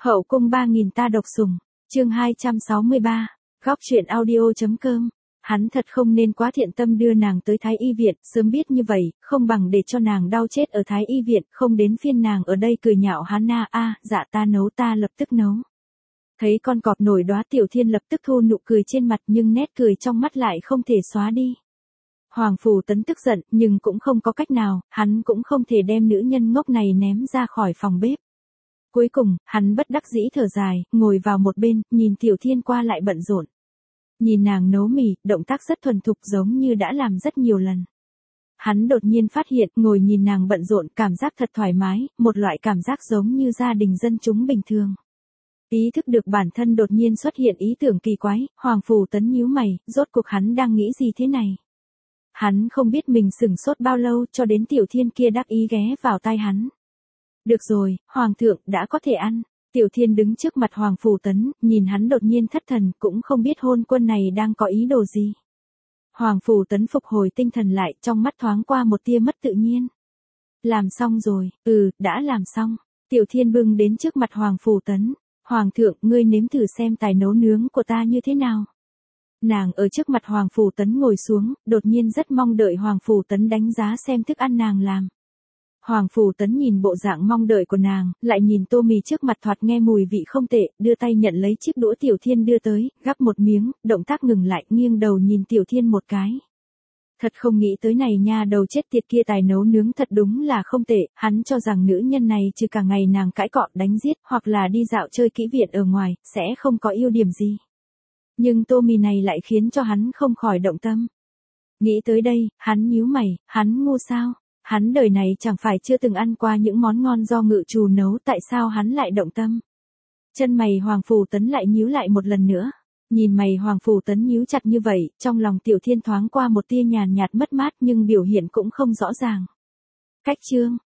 Hậu cung 3000 ta độc sủng, chương 263, góc truyện audio.com. Hắn thật không nên quá thiện tâm đưa nàng tới Thái Y viện, sớm biết như vậy, không bằng để cho nàng đau chết ở Thái Y viện, không đến phiên nàng ở đây cười nhạo hắn dạ ta nấu, ta lập tức nấu. Thấy con cọp nổi đóa, Tiểu Thiên lập tức thu nụ cười trên mặt, nhưng nét cười trong mắt lại không thể xóa đi. Hoàng Phủ Tấn tức giận, nhưng cũng không có cách nào, hắn cũng không thể đem nữ nhân ngốc này ném ra khỏi phòng bếp. Cuối cùng, hắn bất đắc dĩ thở dài, ngồi vào một bên, nhìn Tiểu Thiên qua lại bận rộn. Nhìn nàng nấu mì, động tác rất thuần thục giống như đã làm rất nhiều lần. Hắn đột nhiên phát hiện, ngồi nhìn nàng bận rộn, cảm giác thật thoải mái, một loại cảm giác giống như gia đình dân chúng bình thường. Ý thức được bản thân đột nhiên xuất hiện ý tưởng kỳ quái, Hoàng Phủ Tấn nhíu mày, rốt cuộc hắn đang nghĩ gì thế này? Hắn không biết mình sửng sốt bao lâu cho đến Tiểu Thiên kia đắc ý ghé vào tai hắn. Được rồi, Hoàng thượng đã có thể ăn. Tiểu Thiên đứng trước mặt Hoàng Phủ Tấn, nhìn hắn đột nhiên thất thần, cũng không biết hôn quân này đang có ý đồ gì. Hoàng Phủ Tấn phục hồi tinh thần lại, trong mắt thoáng qua một tia mất tự nhiên. Làm xong rồi, đã làm xong. Tiểu Thiên bưng đến trước mặt Hoàng Phủ Tấn. Hoàng thượng, ngươi nếm thử xem tài nấu nướng của ta như thế nào. Nàng ở trước mặt Hoàng Phủ Tấn ngồi xuống, đột nhiên rất mong đợi Hoàng Phủ Tấn đánh giá xem thức ăn nàng làm. Hoàng Phủ Tấn nhìn bộ dạng mong đợi của nàng, lại nhìn tô mì trước mặt thoạt nghe mùi vị không tệ, đưa tay nhận lấy chiếc đũa Tiểu Thiên đưa tới, gắp một miếng, động tác ngừng lại, nghiêng đầu nhìn Tiểu Thiên một cái. Thật không nghĩ tới này nha, đầu chết tiệt kia tài nấu nướng thật đúng là không tệ, hắn cho rằng nữ nhân này trừ cả ngày nàng cãi cọ đánh giết, hoặc là đi dạo chơi kỹ viện ở ngoài, sẽ không có ưu điểm gì. Nhưng tô mì này lại khiến cho hắn không khỏi động tâm. Nghĩ tới đây, hắn nhíu mày, hắn ngu sao? Hắn đời này chẳng phải chưa từng ăn qua những món ngon do ngự trù nấu, tại sao hắn lại động tâm? Chân mày Hoàng Phủ Tấn lại nhíu lại một lần nữa. Nhìn mày Hoàng Phủ Tấn nhíu chặt như vậy, trong lòng Tiểu Thiên thoáng qua một tia nhàn nhạt mất mát, nhưng biểu hiện cũng không rõ ràng. Cách chương,